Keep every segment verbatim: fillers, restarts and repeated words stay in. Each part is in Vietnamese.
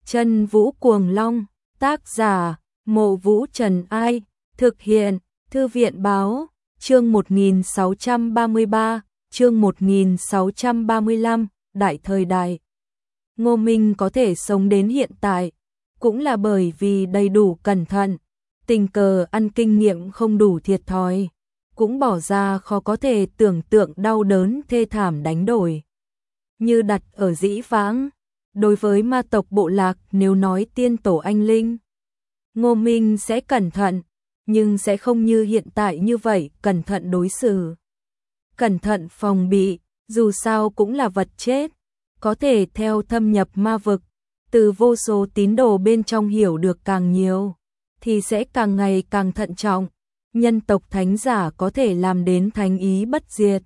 Chân Vũ Cuồng Long, tác giả, Mộ Vũ Trần Ai, thực hiện, Thư viện Báo, chương một nghìn sáu trăm ba mươi ba, chương một nghìn sáu trăm ba mươi lăm, đại thời đại. Ngô Minh có thể sống đến hiện tại, cũng là bởi vì đầy đủ cẩn thận, tình cờ ăn kinh nghiệm không đủ thiệt thòi, cũng bỏ ra khó có thể tưởng tượng đau đớn thê thảm đánh đổi. Như đặt ở dĩ vãng, đối với ma tộc bộ lạc nếu nói tiên tổ anh linh, Ngô Minh sẽ cẩn thận, nhưng sẽ không như hiện tại như vậy cẩn thận đối xử. Cẩn thận phòng bị, dù sao cũng là vật chết, có thể theo thâm nhập ma vực, từ vô số tín đồ bên trong hiểu được càng nhiều, thì sẽ càng ngày càng thận trọng. Nhân tộc thánh giả có thể làm đến thánh ý bất diệt.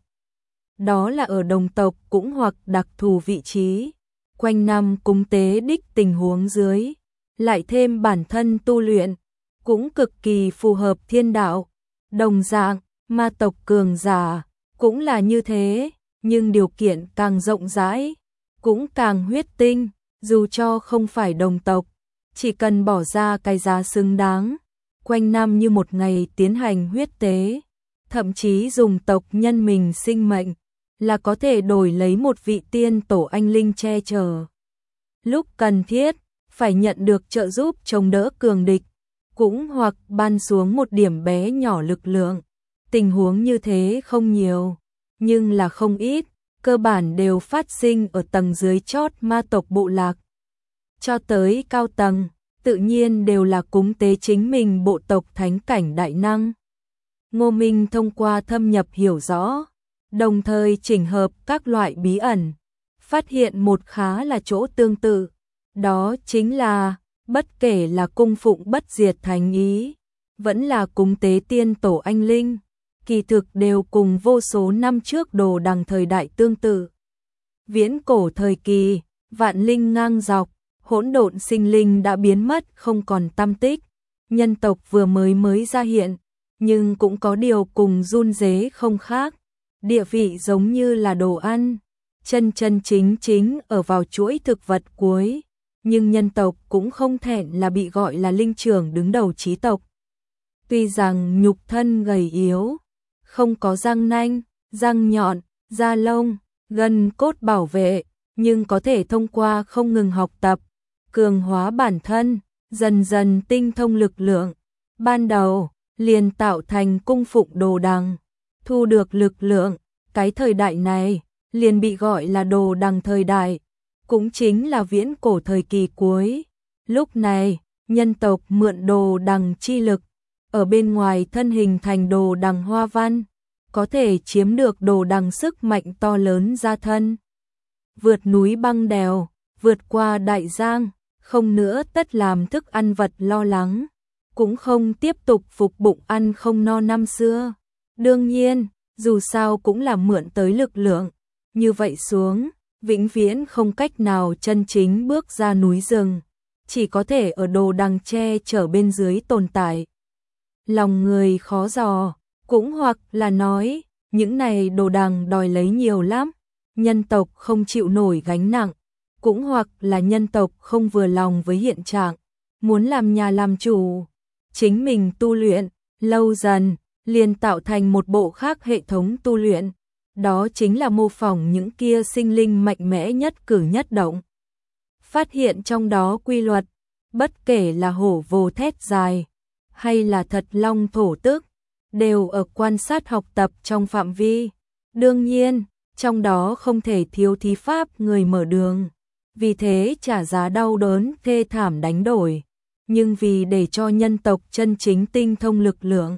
Đó là ở đồng tộc cũng hoặc đặc thù vị trí, quanh năm cúng tế đích tình huống dưới, lại thêm bản thân tu luyện, cũng cực kỳ phù hợp thiên đạo. Đồng dạng, ma tộc cường giả, cũng là như thế, nhưng điều kiện càng rộng rãi, cũng càng huyết tinh, dù cho không phải đồng tộc, chỉ cần bỏ ra cái giá xứng đáng, quanh năm như một ngày tiến hành huyết tế, thậm chí dùng tộc nhân mình sinh mệnh, là có thể đổi lấy một vị tiên tổ anh linh che chở. Lúc cần thiết, phải nhận được trợ giúp chống đỡ cường địch, cũng hoặc ban xuống một điểm bé nhỏ lực lượng. Tình huống như thế không nhiều, nhưng là không ít, cơ bản đều phát sinh ở tầng dưới chót ma tộc bộ lạc. Cho tới cao tầng, tự nhiên đều là cúng tế chính mình bộ tộc thánh cảnh đại năng. Ngô Minh thông qua thâm nhập hiểu rõ, đồng thời chỉnh hợp các loại bí ẩn, phát hiện một khá là chỗ tương tự, đó chính là, bất kể là cung phụng bất diệt thánh ý, vẫn là cúng tế tiên tổ anh linh, kỳ thực đều cùng vô số năm trước đồ đằng thời đại tương tự. Viễn cổ thời kỳ, vạn linh ngang dọc, hỗn độn sinh linh đã biến mất không còn tăm tích, nhân tộc vừa mới mới ra hiện, nhưng cũng có điều cùng run rế không khác, địa vị giống như là đồ ăn, chân chân chính chính ở vào chuỗi thực vật cuối, nhưng nhân tộc cũng không thẹn là bị gọi là linh trưởng đứng đầu chí tộc. Tuy rằng nhục thân gầy yếu, không có răng nanh, răng nhọn, da lông, gân cốt bảo vệ, nhưng có thể thông qua không ngừng học tập, cường hóa bản thân, dần dần tinh thông lực lượng. Ban đầu, liền tạo thành cung phụng đồ đằng, thu được lực lượng, cái thời đại này, liền bị gọi là đồ đằng thời đại, cũng chính là viễn cổ thời kỳ cuối. Lúc này, nhân tộc mượn đồ đằng chi lực, ở bên ngoài thân hình thành đồ đằng hoa văn, có thể chiếm được đồ đằng sức mạnh to lớn ra thân. Vượt núi băng đèo, vượt qua đại giang, không nữa tất làm thức ăn vật lo lắng, cũng không tiếp tục phục bụng ăn không no năm xưa. Đương nhiên, dù sao cũng là mượn tới lực lượng, như vậy xuống, vĩnh viễn không cách nào chân chính bước ra núi rừng, chỉ có thể ở đồ đằng che chở bên dưới tồn tại. Lòng người khó dò, cũng hoặc là nói, những này đồ đằng đòi lấy nhiều lắm, nhân tộc không chịu nổi gánh nặng, cũng hoặc là nhân tộc không vừa lòng với hiện trạng, muốn làm nhà làm chủ, chính mình tu luyện, lâu dần, liền tạo thành một bộ khác hệ thống tu luyện, đó chính là mô phỏng những kia sinh linh mạnh mẽ nhất cử nhất động. Phát hiện trong đó quy luật, bất kể là hổ vồ thét dài, hay là thật long thổ tức, đều ở quan sát học tập trong phạm vi. Đương nhiên, trong đó không thể thiếu thí pháp người mở đường, vì thế trả giá đau đớn thê thảm đánh đổi, nhưng vì để cho nhân tộc chân chính tinh thông lực lượng,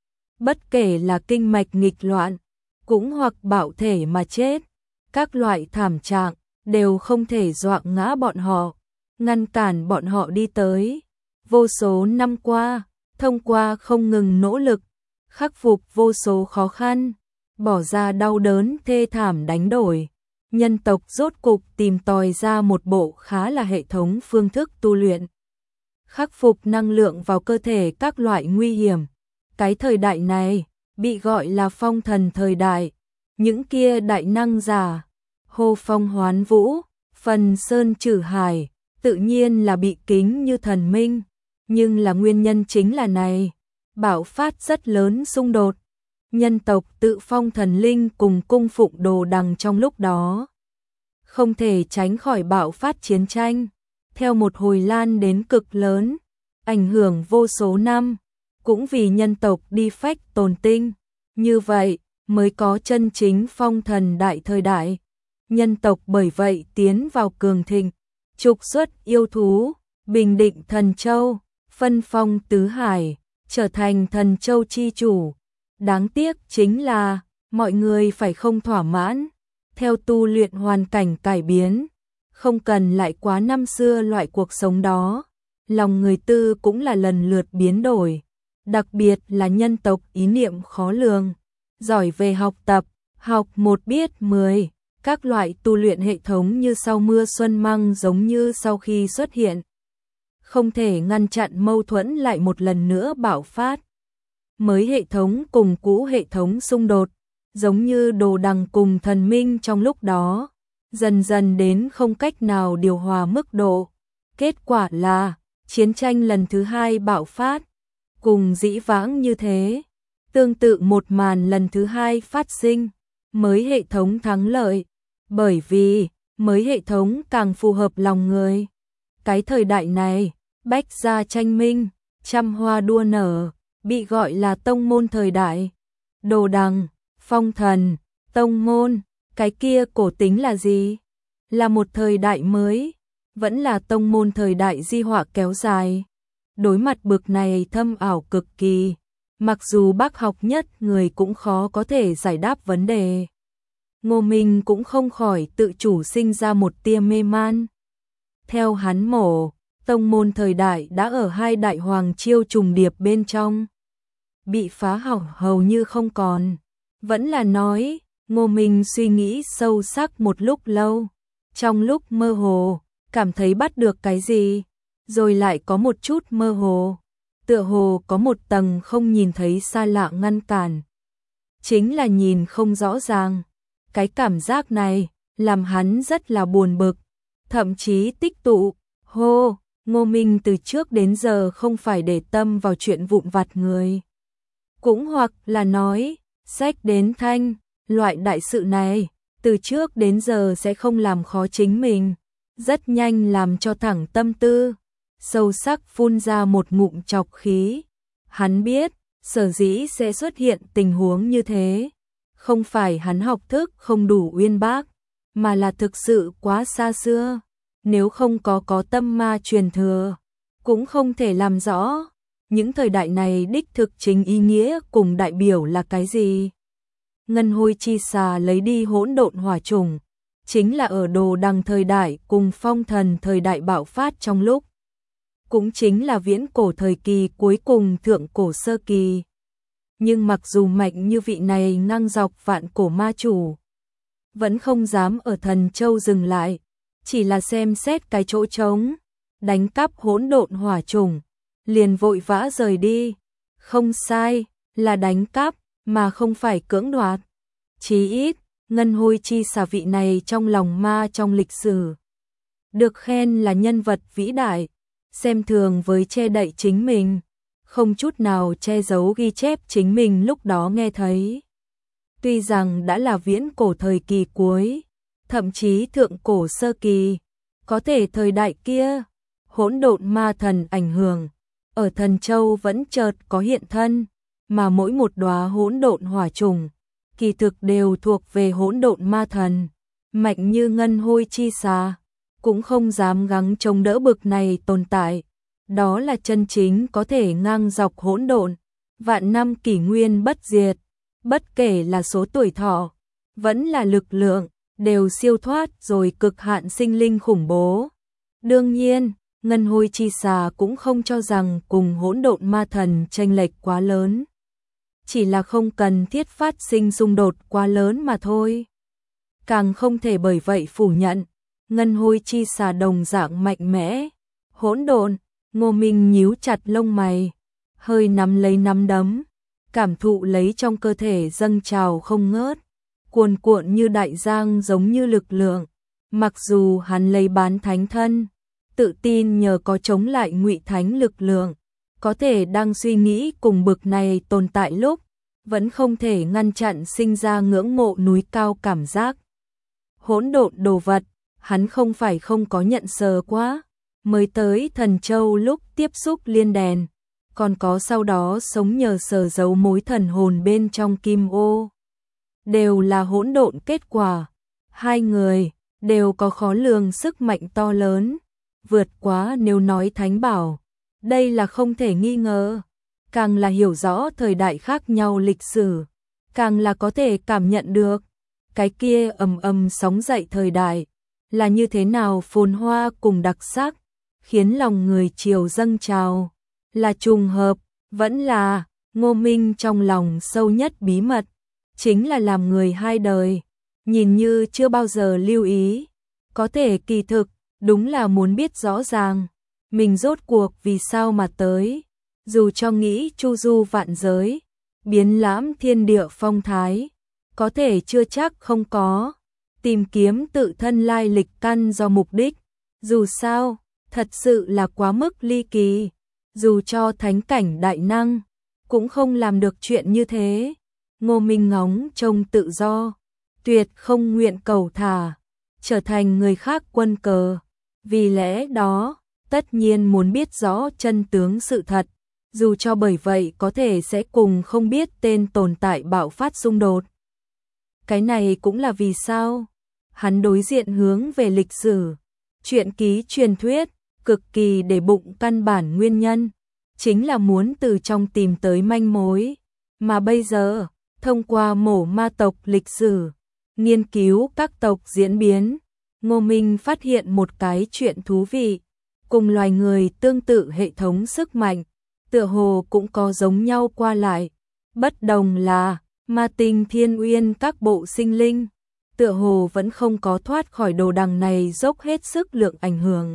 bất kể là kinh mạch nghịch loạn, cũng hoặc bạo thể mà chết, các loại thảm trạng đều không thể dọa ngã bọn họ, ngăn cản bọn họ đi tới. Vô số năm qua, thông qua không ngừng nỗ lực, khắc phục vô số khó khăn, bỏ ra đau đớn thê thảm đánh đổi, nhân tộc rốt cục tìm tòi ra một bộ khá là hệ thống phương thức tu luyện. Khắc phục năng lượng vào cơ thể các loại nguy hiểm. Cái thời đại này, bị gọi là phong thần thời đại, những kia đại năng giả, hô phong hoán vũ, phần sơn trừ hải, tự nhiên là bị kính như thần minh, nhưng là nguyên nhân chính là này, bạo phát rất lớn xung đột. Nhân tộc tự phong thần linh cùng cung phụng đồ đằng trong lúc đó. Không thể tránh khỏi bạo phát chiến tranh, theo một hồi lan đến cực lớn, ảnh hưởng vô số năm, cũng vì nhân tộc đi phách tồn tinh. Như vậy, mới có chân chính phong thần đại thời đại. Nhân tộc bởi vậy tiến vào cường thịnh, trục xuất yêu thú, bình định thần châu, phân phong tứ hải, trở thành thần châu chi chủ. Đáng tiếc chính là, mọi người phải không thỏa mãn, theo tu luyện hoàn cảnh cải biến, không cần lại quá năm xưa loại cuộc sống đó. Lòng người tư cũng là lần lượt biến đổi, đặc biệt là nhân tộc ý niệm khó lường, giỏi về học tập, học một biết mười, các loại tu luyện hệ thống như sau mưa xuân măng giống như sau khi xuất hiện. Không thể ngăn chặn mâu thuẫn lại một lần nữa bạo phát. Mới hệ thống cùng cũ hệ thống xung đột, giống như đồ đằng cùng thần minh trong lúc đó, dần dần đến không cách nào điều hòa mức độ. Kết quả là, chiến tranh lần thứ hai bạo phát, cùng dĩ vãng như thế. Tương tự một màn lần thứ hai phát sinh, mới hệ thống thắng lợi, bởi vì mới hệ thống càng phù hợp lòng người. Cái thời đại này, bách gia tranh minh, trăm hoa đua nở, bị gọi là tông môn thời đại. Đồ đằng, phong thần, tông môn, cái kia cổ tính là gì? Là một thời đại mới, vẫn là tông môn thời đại di họa kéo dài. Đối mặt bực này thâm ảo cực kỳ, mặc dù bác học nhất người cũng khó có thể giải đáp vấn đề. Ngô Minh cũng không khỏi tự chủ sinh ra một tia mê man. Theo hắn mổ, tông môn thời đại đã ở hai đại hoàng chiêu trùng điệp bên trong, bị phá hỏng hầu như không còn. Vẫn là nói, Ngô Minh suy nghĩ sâu sắc một lúc lâu, trong lúc mơ hồ, cảm thấy bắt được cái gì, rồi lại có một chút mơ hồ, tựa hồ có một tầng không nhìn thấy xa lạ ngăn cản. Chính là nhìn không rõ ràng. Cái cảm giác này làm hắn rất là buồn bực, thậm chí tích tụ. Hô, Ngô Minh từ trước đến giờ không phải để tâm vào chuyện vụn vặt người. Cũng hoặc là nói, sách đến thanh, loại đại sự này, từ trước đến giờ sẽ không làm khó chính mình, rất nhanh làm cho thẳng tâm tư, sâu sắc phun ra một ngụm trọc khí. Hắn biết, sở dĩ sẽ xuất hiện tình huống như thế, không phải hắn học thức không đủ uyên bác, mà là thực sự quá xa xưa. Nếu không có có tâm ma truyền thừa, cũng không thể làm rõ những thời đại này đích thực chính ý nghĩa cùng đại biểu là cái gì. Ngân Hôi Chi Xà lấy đi hỗn độn hỏa trùng, chính là ở đồ đằng thời đại cùng phong thần thời đại bạo phát trong lúc, cũng chính là viễn cổ thời kỳ cuối cùng thượng cổ sơ kỳ. Nhưng mặc dù mạnh như vị này ngang dọc vạn cổ ma chủ, vẫn không dám ở Thần Châu dừng lại, chỉ là xem xét cái chỗ trống, đánh cắp hỗn độn hỏa trùng, liền vội vã rời đi. Không sai, là đánh cắp, mà không phải cưỡng đoạt. Chí ít, Ngân Hôi Chi Xà vị này trong lòng ma trong lịch sử, được khen là nhân vật vĩ đại, xem thường với che đậy chính mình, không chút nào che giấu ghi chép chính mình lúc đó nghe thấy. Tuy rằng đã là viễn cổ thời kỳ cuối, thậm chí thượng cổ sơ kỳ, có thể thời đại kia, hỗn độn ma thần ảnh hưởng, ở Thần Châu vẫn chợt có hiện thân, mà mỗi một đóa hỗn độn hỏa trùng, kỳ thực đều thuộc về hỗn độn ma thần, mạnh như Ngân Hôi Chi Xà, cũng không dám gắng chống đỡ bực này tồn tại. Đó là chân chính có thể ngang dọc hỗn độn, vạn năm kỷ nguyên bất diệt, bất kể là số tuổi thọ, vẫn là lực lượng, đều siêu thoát rồi cực hạn sinh linh khủng bố. Đương nhiên, Ngân Hôi Chi Xà cũng không cho rằng cùng hỗn độn ma thần chênh lệch quá lớn, chỉ là không cần thiết phát sinh xung đột quá lớn mà thôi. Càng không thể bởi vậy phủ nhận, Ngân Hôi Chi Xà đồng dạng mạnh mẽ. Hỗn độn, Ngô Minh nhíu chặt lông mày, hơi nắm lấy nắm đấm, cảm thụ lấy trong cơ thể dâng trào không ngớt, cuồn cuộn như đại giang giống như lực lượng. Mặc dù hắn lấy bán thánh thân, tự tin nhờ có chống lại ngụy thánh lực lượng, có thể đang suy nghĩ cùng bực này tồn tại lúc, vẫn không thể ngăn chặn sinh ra ngưỡng mộ núi cao cảm giác. Hỗn độn đồ vật, hắn không phải không có nhận sờ quá, mới tới Thần Châu lúc tiếp xúc liên đèn, còn có sau đó sống nhờ sờ giấu mối thần hồn bên trong kim ô. Đều là hỗn độn kết quả, hai người đều có khó lường sức mạnh to lớn, vượt quá nếu nói thánh bảo, đây là không thể nghi ngờ. Càng là hiểu rõ thời đại khác nhau lịch sử, càng là có thể cảm nhận được cái kia ầm ầm sóng dậy thời đại là như thế nào phồn hoa cùng đặc sắc, khiến lòng người triều dâng trào. Là trùng hợp, vẫn là Ngô Minh trong lòng sâu nhất bí mật, chính là làm người hai đời, nhìn như chưa bao giờ lưu ý, có thể kỳ thực đúng là muốn biết rõ ràng mình rốt cuộc vì sao mà tới. Dù cho nghĩ chu du vạn giới, biến lãm thiên địa phong thái, có thể chưa chắc không có, tìm kiếm tự thân lai lịch căn do mục đích, dù sao, thật sự là quá mức ly kỳ, dù cho thánh cảnh đại năng, cũng không làm được chuyện như thế. Ngô Minh ngóng trông tự do, tuyệt không nguyện cầu thả, trở thành người khác quân cờ, vì lẽ đó, tất nhiên muốn biết rõ chân tướng sự thật. Dù cho bởi vậy có thể sẽ cùng không biết tên tồn tại bạo phát xung đột. Cái này cũng là vì sao hắn đối diện hướng về lịch sử, truyện ký truyền thuyết, cực kỳ để bụng căn bản nguyên nhân, chính là muốn từ trong tìm tới manh mối. Mà bây giờ, thông qua mổ ma tộc lịch sử, nghiên cứu các tộc diễn biến, Ngô Minh phát hiện một cái chuyện thú vị, cùng loài người tương tự hệ thống sức mạnh, tựa hồ cũng có giống nhau qua lại, bất đồng là ma tinh thiên uyên các bộ sinh linh, tựa hồ vẫn không có thoát khỏi đồ đằng này dốc hết sức lượng ảnh hưởng.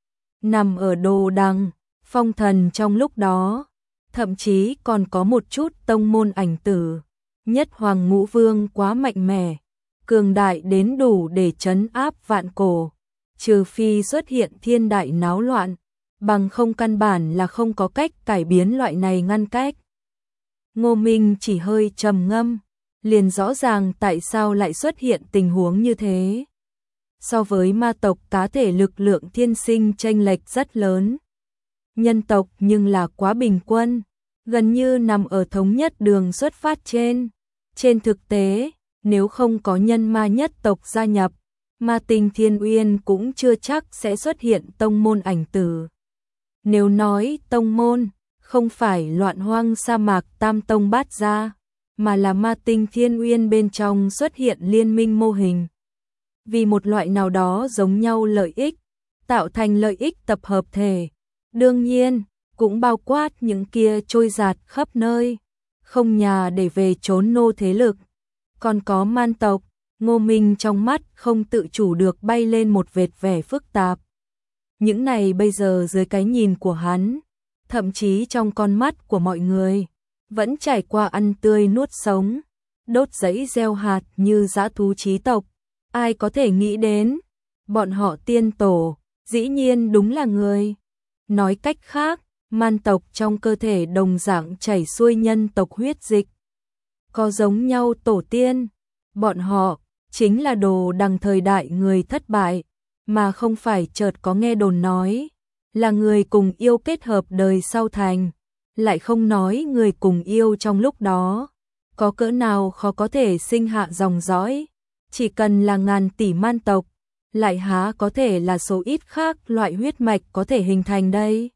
Nằm ở đồ đằng, phong thần trong lúc đó, thậm chí còn có một chút tông môn ảnh tử, nhất hoàng ngũ vương quá mạnh mẽ, cường đại đến đủ để trấn áp vạn cổ, trừ phi xuất hiện thiên đại náo loạn, bằng không căn bản là không có cách cải biến loại này ngăn cách. Ngô Minh chỉ hơi trầm ngâm, liền rõ ràng tại sao lại xuất hiện tình huống như thế. So với ma tộc cá thể lực lượng thiên sinh chênh lệch rất lớn. Nhân tộc nhưng là quá bình quân, gần như nằm ở thống nhất đường xuất phát trên. Trên thực tế, nếu không có nhân ma nhất tộc gia nhập, ma tinh thiên uyên cũng chưa chắc sẽ xuất hiện tông môn ảnh tử. Nếu nói tông môn, không phải loạn hoang sa mạc tam tông bát gia, mà là ma tinh thiên uyên bên trong xuất hiện liên minh mô hình. Vì một loại nào đó giống nhau lợi ích, tạo thành lợi ích tập hợp thể. Đương nhiên, cũng bao quát những kia trôi giạt khắp nơi, không nhà để về trốn nô thế lực. Còn có man tộc, Ngô Minh trong mắt không tự chủ được bay lên một vệt vẻ phức tạp. Những này bây giờ dưới cái nhìn của hắn, thậm chí trong con mắt của mọi người, vẫn trải qua ăn tươi nuốt sống, đốt giấy gieo hạt như dã thú chí tộc. Ai có thể nghĩ đến, bọn họ tiên tổ, dĩ nhiên đúng là người. Nói cách khác, man tộc trong cơ thể đồng dạng chảy xuôi nhân tộc huyết dịch. Có giống nhau tổ tiên, bọn họ chính là đồ đằng thời đại người thất bại, mà không phải chợt có nghe đồn nói, là người cùng yêu kết hợp đời sau thành, lại không nói người cùng yêu trong lúc đó, có cỡ nào khó có thể sinh hạ dòng dõi, chỉ cần là ngàn tỷ man tộc, lại há có thể là số ít khác loại huyết mạch có thể hình thành đây.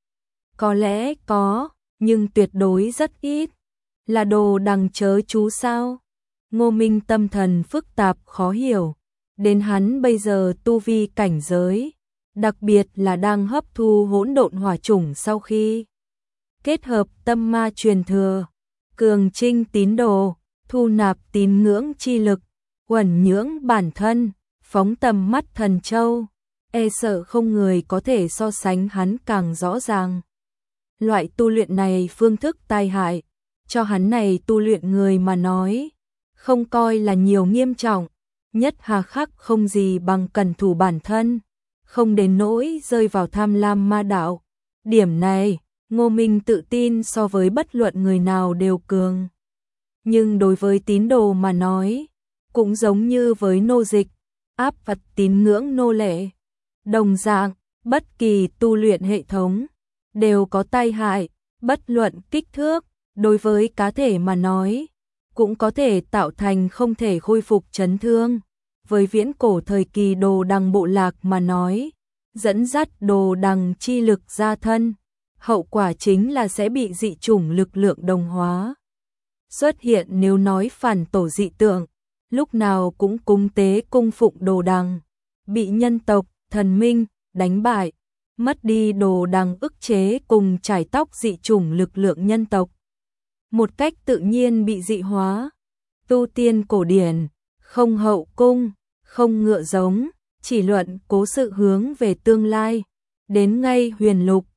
Có lẽ có, nhưng tuyệt đối rất ít, là đồ đằng chớ chú sao. Ngô Minh tâm thần phức tạp khó hiểu, đến hắn bây giờ tu vi cảnh giới, đặc biệt là đang hấp thu hỗn độn hỏa chủng sau khi kết hợp tâm ma truyền thừa, cường trinh tín đồ, thu nạp tín ngưỡng chi lực, uẩn nhưỡng bản thân, phóng tầm mắt thần châu, e sợ không người có thể so sánh hắn càng rõ ràng. Loại tu luyện này phương thức tai hại, cho hắn này tu luyện người mà nói, không coi là nhiều nghiêm trọng, nhất hà khắc không gì bằng cẩn thủ bản thân, không đến nỗi rơi vào tham lam ma đạo. Điểm này, Ngô Minh tự tin so với bất luận người nào đều cường. Nhưng đối với tín đồ mà nói, cũng giống như với nô dịch, áp vật tín ngưỡng nô lệ. Đồng dạng, bất kỳ tu luyện hệ thống, đều có tai hại, bất luận kích thước, đối với cá thể mà nói, cũng có thể tạo thành không thể khôi phục chấn thương. Với viễn cổ thời kỳ đồ đằng bộ lạc mà nói, dẫn dắt đồ đằng chi lực ra thân, hậu quả chính là sẽ bị dị chủng lực lượng đồng hóa. Xuất hiện nếu nói phản tổ dị tượng, lúc nào cũng cúng tế cung phụng đồ đằng, bị nhân tộc, thần minh, đánh bại, mất đi đồ đằng ức chế cùng trải tóc dị chủng lực lượng nhân tộc. Một cách tự nhiên bị dị hóa. Tu tiên cổ điển, không hậu cung, không ngựa giống, chỉ luận cố sự hướng về tương lai. Đến ngay huyền lục,